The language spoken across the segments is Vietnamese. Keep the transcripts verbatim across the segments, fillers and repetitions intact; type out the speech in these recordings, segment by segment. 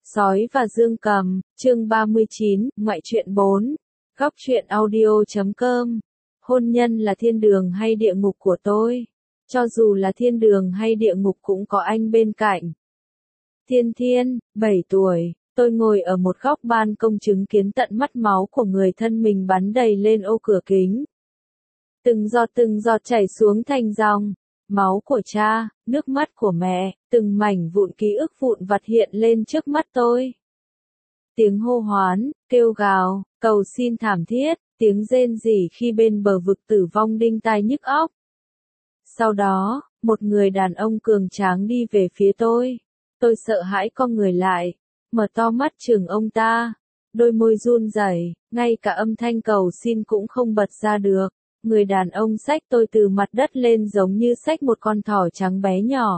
Sói và Dương Cầm, chương ba mươi chín, ngoại truyện bốn. Góc truyện audio.com. Hôn nhân là thiên đường hay địa ngục của tôi? Cho dù là thiên đường hay địa ngục cũng có anh bên cạnh. Thiên Thiên, bảy tuổi, tôi ngồi ở một góc ban công chứng kiến tận mắt máu của người thân mình bắn đầy lên ô cửa kính. Từng giọt từng giọt chảy xuống thành dòng. Máu của cha, nước mắt của mẹ, từng mảnh vụn ký ức vụn vặt hiện lên trước mắt tôi. Tiếng hô hoán, kêu gào, cầu xin thảm thiết, tiếng rên rỉ khi bên bờ vực tử vong đinh tai nhức óc. Sau đó, một người đàn ông cường tráng đi về phía tôi. Tôi sợ hãi co người lại, mở to mắt chừng ông ta. Đôi môi run rẩy, ngay cả âm thanh cầu xin cũng không bật ra được. Người đàn ông xách tôi từ mặt đất lên giống như xách một con thỏ trắng bé nhỏ.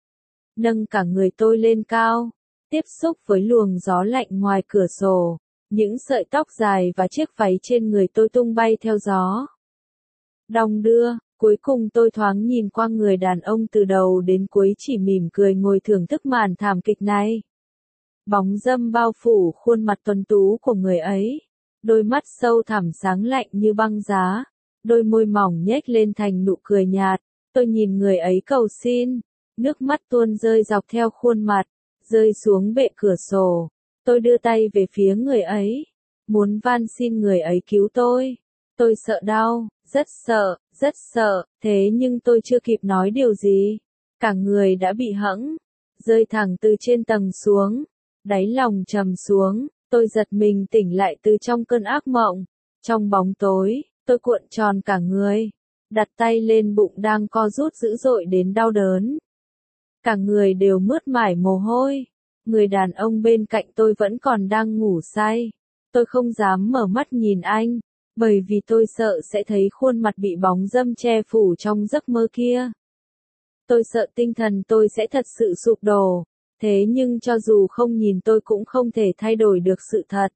Nâng cả người tôi lên cao, tiếp xúc với luồng gió lạnh ngoài cửa sổ. Những sợi tóc dài và chiếc váy trên người tôi tung bay theo gió. Đong đưa, cuối cùng tôi thoáng nhìn qua người đàn ông từ đầu đến cuối chỉ mỉm cười ngồi thưởng thức màn thảm kịch này. Bóng râm bao phủ khuôn mặt tuấn tú của người ấy. Đôi mắt sâu thẳm sáng lạnh như băng giá. Đôi môi mỏng nhếch lên thành nụ cười nhạt, tôi nhìn người ấy cầu xin, nước mắt tuôn rơi dọc theo khuôn mặt, rơi xuống bệ cửa sổ. Tôi đưa tay về phía người ấy, muốn van xin người ấy cứu tôi. Tôi sợ đau, rất sợ, rất sợ, thế nhưng tôi chưa kịp nói điều gì. Cả người đã bị hẫng, rơi thẳng từ trên tầng xuống, đáy lòng trầm xuống, tôi giật mình tỉnh lại từ trong cơn ác mộng. Trong bóng tối, tôi cuộn tròn cả người, đặt tay lên bụng đang co rút dữ dội đến đau đớn. Cả người đều mướt mải mồ hôi. Người đàn ông bên cạnh tôi vẫn còn đang ngủ say. Tôi không dám mở mắt nhìn anh, bởi vì tôi sợ sẽ thấy khuôn mặt bị bóng râm che phủ trong giấc mơ kia. Tôi sợ tinh thần tôi sẽ thật sự sụp đổ, thế nhưng cho dù không nhìn tôi cũng không thể thay đổi được sự thật.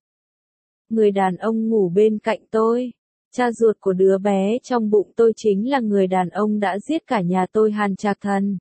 Người đàn ông ngủ bên cạnh tôi. Cha ruột của đứa bé trong bụng tôi chính là người đàn ông đã giết cả nhà tôi Hàn Trạc Thần.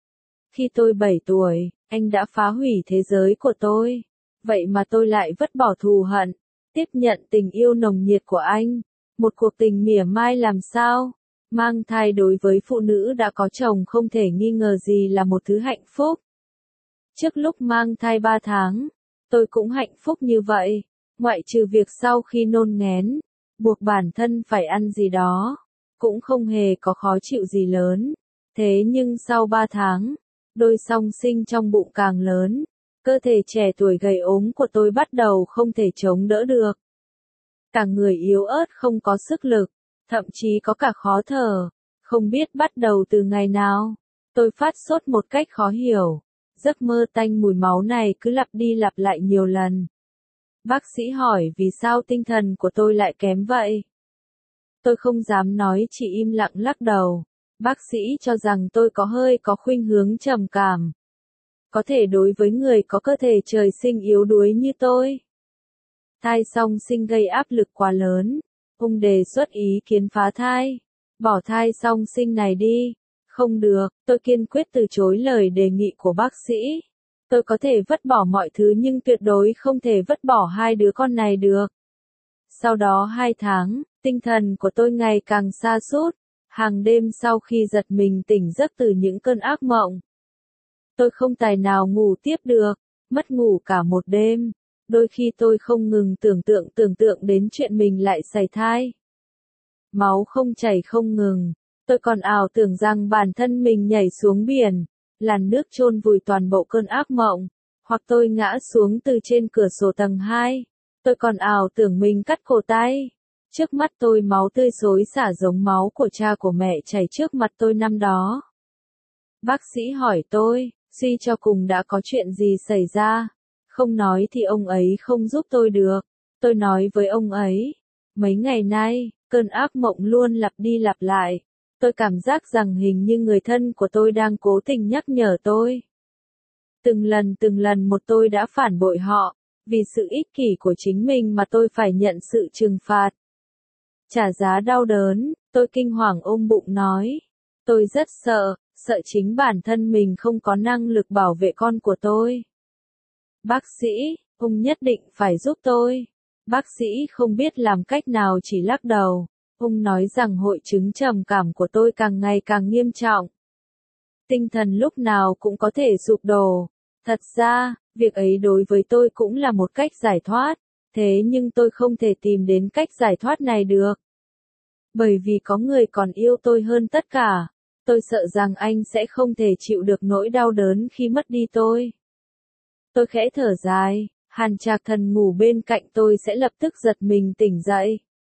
Khi tôi bảy tuổi, anh đã phá hủy thế giới của tôi. Vậy mà tôi lại vứt bỏ thù hận, tiếp nhận tình yêu nồng nhiệt của anh. Một cuộc tình mỉa mai làm sao? Mang thai đối với phụ nữ đã có chồng không thể nghi ngờ gì là một thứ hạnh phúc. Trước lúc mang thai ba tháng, tôi cũng hạnh phúc như vậy, ngoại trừ việc sau khi nôn nghén, buộc bản thân phải ăn gì đó, cũng không hề có khó chịu gì lớn. Thế nhưng sau ba tháng, đôi song sinh trong bụng càng lớn, cơ thể trẻ tuổi gầy ốm của tôi bắt đầu không thể chống đỡ được. Cả người yếu ớt không có sức lực, thậm chí có cả khó thở, không biết bắt đầu từ ngày nào. Tôi phát sốt một cách khó hiểu, giấc mơ tanh mùi máu này cứ lặp đi lặp lại nhiều lần. Bác sĩ hỏi vì sao tinh thần của tôi lại kém vậy. Tôi không dám nói, chỉ im lặng lắc đầu. Bác sĩ cho rằng tôi có hơi có khuynh hướng trầm cảm. Có thể đối với người có cơ thể trời sinh yếu đuối như tôi. Thai song sinh gây áp lực quá lớn. Ông đề xuất ý kiến phá thai. Bỏ thai song sinh này đi. Không được, tôi kiên quyết từ chối lời đề nghị của bác sĩ. Tôi có thể vứt bỏ mọi thứ nhưng tuyệt đối không thể vứt bỏ hai đứa con này được. Sau đó hai tháng, tinh thần của tôi ngày càng sa sút. Hàng đêm sau khi giật mình tỉnh giấc từ những cơn ác mộng, tôi không tài nào ngủ tiếp được, mất ngủ cả một đêm. Đôi khi tôi không ngừng tưởng tượng tưởng tượng đến chuyện mình lại sảy thai. Máu không chảy không ngừng, tôi còn ảo tưởng rằng bản thân mình nhảy xuống biển. Làn nước chôn vùi toàn bộ cơn ác mộng, hoặc tôi ngã xuống từ trên cửa sổ tầng hai. Tôi còn ảo tưởng mình cắt cổ tay. Trước mắt tôi máu tươi xối xả giống máu của cha của mẹ chảy trước mặt tôi năm đó. Bác sĩ hỏi tôi, suy cho cùng đã có chuyện gì xảy ra? Không nói thì ông ấy không giúp tôi được. Tôi nói với ông ấy, mấy ngày nay, cơn ác mộng luôn lặp đi lặp lại. Tôi cảm giác rằng hình như người thân của tôi đang cố tình nhắc nhở tôi. Từng lần từng lần một tôi đã phản bội họ, vì sự ích kỷ của chính mình mà tôi phải nhận sự trừng phạt. Trả giá đau đớn, tôi kinh hoàng ôm bụng nói. Tôi rất sợ, sợ chính bản thân mình không có năng lực bảo vệ con của tôi. Bác sĩ, ông nhất định phải giúp tôi. Bác sĩ không biết làm cách nào chỉ lắc đầu. Ông nói rằng hội chứng trầm cảm của tôi càng ngày càng nghiêm trọng. Tinh thần lúc nào cũng có thể sụp đổ. Thật ra, việc ấy đối với tôi cũng là một cách giải thoát. Thế nhưng tôi không thể tìm đến cách giải thoát này được. Bởi vì có người còn yêu tôi hơn tất cả. Tôi sợ rằng anh sẽ không thể chịu được nỗi đau đớn khi mất đi tôi. Tôi khẽ thở dài, Hàn Trạc Thần ngủ bên cạnh tôi sẽ lập tức giật mình tỉnh dậy.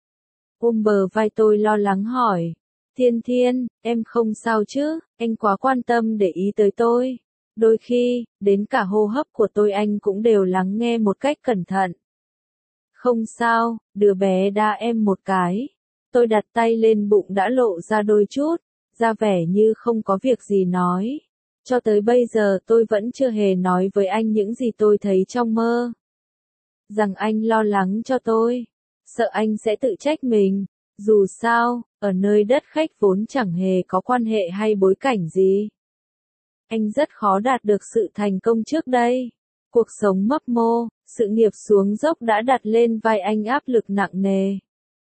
Ôm bờ vai tôi lo lắng hỏi. Thiên Thiên, em không sao chứ, anh quá quan tâm để ý tới tôi. Đôi khi, đến cả hô hấp của tôi anh cũng đều lắng nghe một cách cẩn thận. Không sao, đứa bé đá em một cái. Tôi đặt tay lên bụng đã lộ ra đôi chút, ra vẻ như không có việc gì nói. Cho tới bây giờ tôi vẫn chưa hề nói với anh những gì tôi thấy trong mơ. Rằng anh lo lắng cho tôi, sợ anh sẽ tự trách mình. Dù sao, ở nơi đất khách vốn chẳng hề có quan hệ hay bối cảnh gì. Anh rất khó đạt được sự thành công trước đây. Cuộc sống mấp mô, sự nghiệp xuống dốc đã đặt lên vai anh áp lực nặng nề.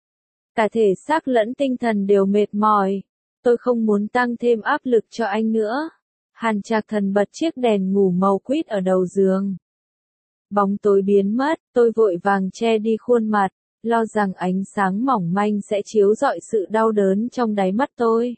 Cả thể xác lẫn tinh thần đều mệt mỏi. Tôi không muốn tăng thêm áp lực cho anh nữa. Hàn Trạc Thần bật chiếc đèn ngủ màu quýt ở đầu giường. Bóng tối biến mất, tôi vội vàng che đi khuôn mặt, lo rằng ánh sáng mỏng manh sẽ chiếu rọi sự đau đớn trong đáy mắt tôi.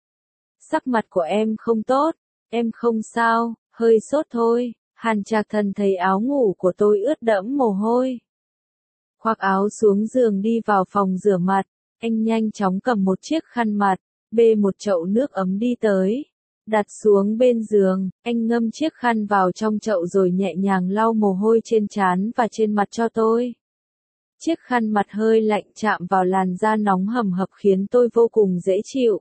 Sắc mặt của em không tốt, em không sao, hơi sốt thôi. Hàn Trạc Thần thấy áo ngủ của tôi ướt đẫm mồ hôi. Khoác áo xuống giường đi vào phòng rửa mặt, anh nhanh chóng cầm một chiếc khăn mặt, bê một chậu nước ấm đi tới. Đặt xuống bên giường, anh ngâm chiếc khăn vào trong chậu rồi nhẹ nhàng lau mồ hôi trên trán và trên mặt cho tôi. Chiếc khăn mặt hơi lạnh chạm vào làn da nóng hầm hập khiến tôi vô cùng dễ chịu.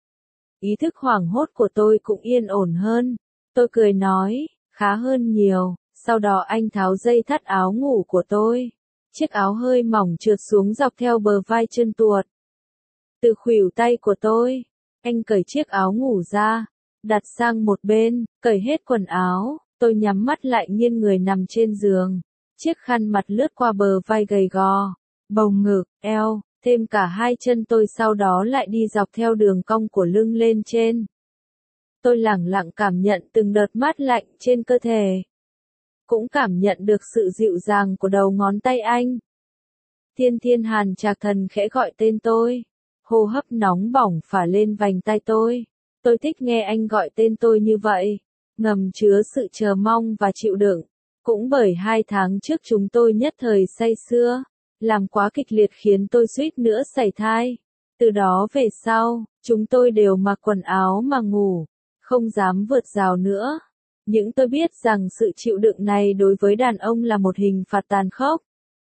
Ý thức hoảng hốt của tôi cũng yên ổn hơn. Tôi cười nói, khá hơn nhiều. Sau đó anh tháo dây thắt áo ngủ của tôi. Chiếc áo hơi mỏng trượt xuống dọc theo bờ vai chân tuột. Từ khuỷu tay của tôi, anh cởi chiếc áo ngủ ra, đặt sang một bên, cởi hết quần áo. Tôi nhắm mắt lại nghiêng người nằm trên giường. Chiếc khăn mặt lướt qua bờ vai gầy gò, bầu ngực, eo, thêm cả hai chân tôi, sau đó lại đi dọc theo đường cong của lưng lên trên. Tôi lẳng lặng cảm nhận từng đợt mát lạnh trên cơ thể. Cũng cảm nhận được sự dịu dàng của đầu ngón tay anh. Thiên Thiên. Hàn Trạc Thần khẽ gọi tên tôi. Hô hấp nóng bỏng phả lên vành tai tôi. Tôi thích nghe anh gọi tên tôi như vậy. Ngầm chứa sự chờ mong và chịu đựng. Cũng bởi hai tháng trước chúng tôi nhất thời say sưa, làm quá kịch liệt khiến tôi suýt nữa sảy thai. Từ đó về sau, chúng tôi đều mặc quần áo mà ngủ, không dám vượt rào nữa. Nhưng tôi biết rằng sự chịu đựng này đối với đàn ông là một hình phạt tàn khốc.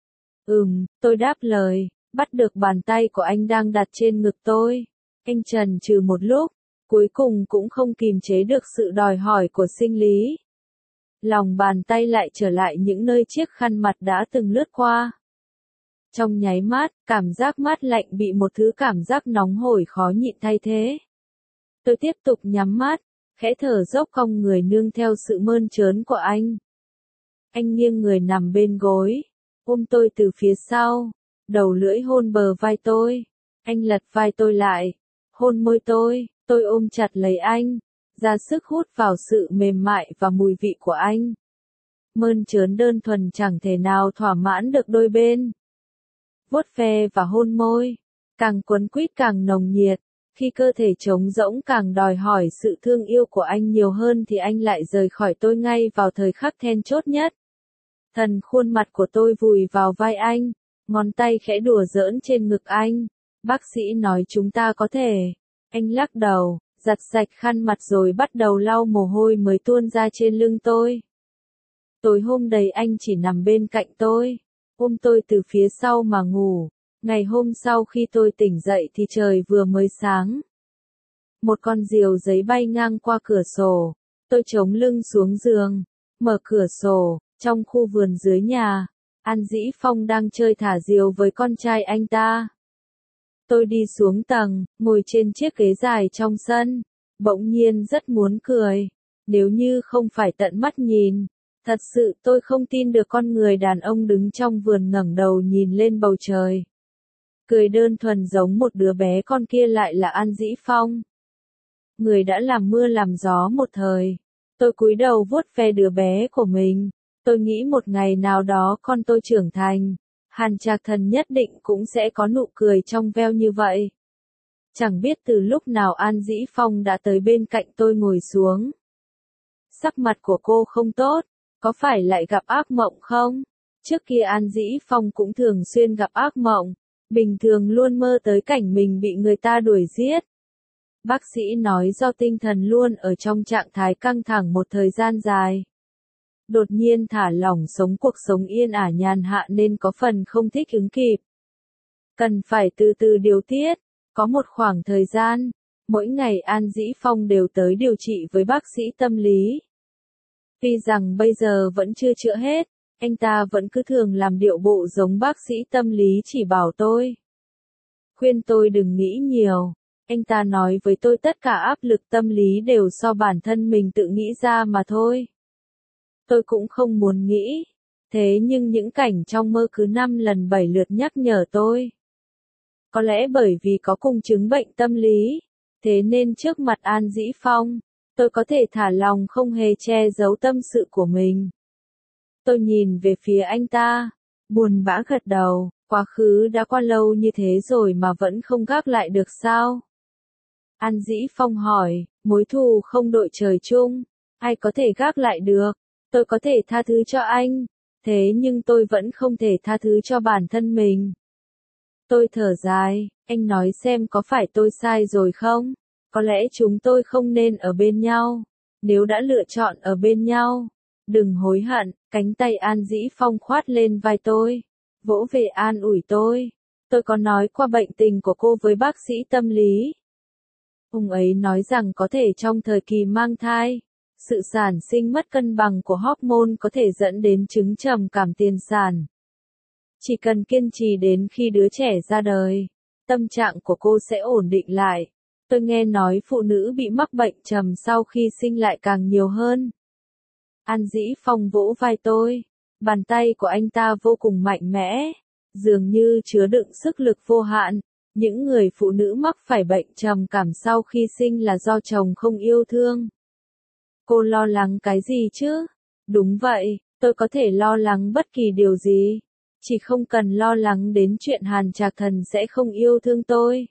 Ừm, tôi đáp lời, bắt được bàn tay của anh đang đặt trên ngực tôi. Anh chần chừ một lúc, cuối cùng cũng không kìm chế được sự đòi hỏi của sinh lý. Lòng bàn tay lại trở lại những nơi chiếc khăn mặt đã từng lướt qua. Trong nháy mắt, cảm giác mát lạnh bị một thứ cảm giác nóng hổi khó nhịn thay thế. Tôi tiếp tục nhắm mắt, khẽ thở dốc cong người nương theo sự mơn trớn của anh. Anh nghiêng người nằm bên gối, ôm tôi từ phía sau, đầu lưỡi hôn bờ vai tôi. Anh lật vai tôi lại, hôn môi tôi, tôi ôm chặt lấy anh, ra sức hút vào sự mềm mại và mùi vị của anh. Mơn trớn đơn thuần chẳng thể nào thỏa mãn được đôi bên. Vuốt ve và hôn môi, càng quấn quýt càng nồng nhiệt. Khi cơ thể trống rỗng càng đòi hỏi sự thương yêu của anh nhiều hơn thì anh lại rời khỏi tôi ngay vào thời khắc then chốt nhất. Thần khuôn mặt của tôi vùi vào vai anh, ngón tay khẽ đùa giỡn trên ngực anh. Bác sĩ nói chúng ta có thể. Anh lắc đầu, giặt sạch khăn mặt rồi bắt đầu lau mồ hôi mới tuôn ra trên lưng tôi. Tối hôm đấy anh chỉ nằm bên cạnh tôi, ôm tôi từ phía sau mà ngủ. Ngày hôm sau khi tôi tỉnh dậy thì trời vừa mới sáng. Một con diều giấy bay ngang qua cửa sổ. Tôi chống lưng xuống giường, mở cửa sổ, trong khu vườn dưới nhà, An Dĩ Phong đang chơi thả diều với con trai anh ta. Tôi đi xuống tầng, ngồi trên chiếc ghế dài trong sân, bỗng nhiên rất muốn cười. Nếu như không phải tận mắt nhìn, Thật sự tôi không tin được con người đàn ông đứng trong vườn ngẩng đầu nhìn lên bầu trời. Cười đơn thuần giống một đứa bé con kia lại là An Dĩ Phong. Người đã làm mưa làm gió một thời. Tôi cúi đầu vuốt ve đứa bé của mình. Tôi nghĩ một ngày nào đó con tôi trưởng thành. Hàn Trạc Thần nhất định cũng sẽ có nụ cười trong veo như vậy. Chẳng biết từ lúc nào An Dĩ Phong đã tới bên cạnh tôi ngồi xuống. Sắc mặt của cô không tốt, có phải lại gặp ác mộng không? Trước kia An Dĩ Phong cũng thường xuyên gặp ác mộng, bình thường luôn mơ tới cảnh mình bị người ta đuổi giết. Bác sĩ nói do tinh thần luôn ở trong trạng thái căng thẳng một thời gian dài. Đột nhiên thả lỏng sống cuộc sống yên ả nhàn hạ nên có phần không thích ứng kịp. Cần phải từ từ điều tiết, có một khoảng thời gian, mỗi ngày An Dĩ Phong đều tới điều trị với bác sĩ tâm lý. Tuy rằng bây giờ vẫn chưa chữa hết, anh ta vẫn cứ thường làm điệu bộ giống bác sĩ tâm lý chỉ bảo tôi. Khuyên tôi đừng nghĩ nhiều, anh ta nói với tôi tất cả áp lực tâm lý đều do bản thân mình tự nghĩ ra mà thôi. Tôi cũng không muốn nghĩ, thế nhưng những cảnh trong mơ cứ năm lần bảy lượt nhắc nhở tôi. Có lẽ bởi vì có cùng chứng bệnh tâm lý, thế nên trước mặt An Dĩ Phong, tôi có thể thả lòng không hề che giấu tâm sự của mình. Tôi nhìn về phía anh ta, buồn bã gật đầu, quá khứ đã qua lâu như thế rồi mà vẫn không gác lại được sao? An Dĩ Phong hỏi, mối thù không đội trời chung, ai có thể gác lại được? Tôi có thể tha thứ cho anh, thế nhưng tôi vẫn không thể tha thứ cho bản thân mình. Tôi thở dài, anh nói xem có phải tôi sai rồi không? Có lẽ chúng tôi không nên ở bên nhau. Nếu đã lựa chọn ở bên nhau, đừng hối hận. Cánh tay An Dĩ Phong khoát lên vai tôi, vỗ về an ủi tôi. Tôi có nói qua bệnh tình của cô với bác sĩ tâm lý. Ông ấy nói rằng có thể trong thời kỳ mang thai, sự sản sinh mất cân bằng của hormone có thể dẫn đến chứng trầm cảm tiền sản. Chỉ cần kiên trì đến khi đứa trẻ ra đời, tâm trạng của cô sẽ ổn định lại. Tôi nghe nói phụ nữ bị mắc bệnh trầm sau khi sinh lại càng nhiều hơn. An Dĩ Phong vỗ vai tôi, bàn tay của anh ta vô cùng mạnh mẽ, dường như chứa đựng sức lực vô hạn. Những người phụ nữ mắc phải bệnh trầm cảm sau khi sinh là do chồng không yêu thương. Cô lo lắng cái gì chứ? Đúng vậy, tôi có thể lo lắng bất kỳ điều gì. Chỉ không cần lo lắng đến chuyện Hàn Trạc Thần sẽ không yêu thương tôi.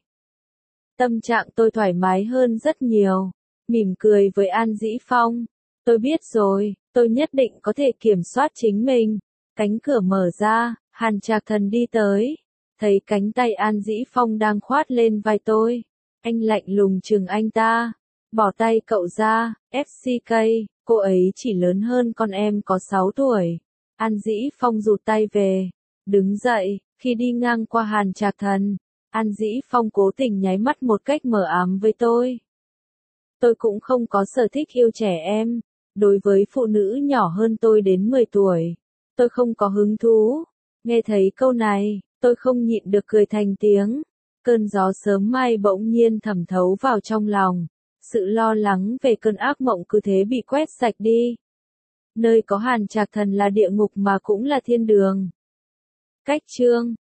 Tâm trạng tôi thoải mái hơn rất nhiều, mỉm cười với An Dĩ Phong. Tôi biết rồi, tôi nhất định có thể kiểm soát chính mình. Cánh cửa mở ra, Hàn Trạc Thần đi tới. Thấy cánh tay An Dĩ Phong đang khoát lên vai tôi. Anh lạnh lùng chừng anh ta. Bỏ tay cậu ra, ép xê ca, cô ấy chỉ lớn hơn con em có sáu tuổi. An Dĩ Phong rụt tay về. Đứng dậy, khi đi ngang qua Hàn Trạc Thần, An Dĩ Phong cố tình nháy mắt một cách mờ ám với tôi. Tôi cũng không có sở thích yêu trẻ em. Đối với phụ nữ nhỏ hơn tôi đến mười tuổi, tôi không có hứng thú. Nghe thấy câu này, tôi không nhịn được cười thành tiếng. Cơn gió sớm mai bỗng nhiên thẩm thấu vào trong lòng. Sự lo lắng về cơn ác mộng cứ thế bị quét sạch đi. Nơi có Hàn Trạc Thần là địa ngục mà cũng là thiên đường. Cách chương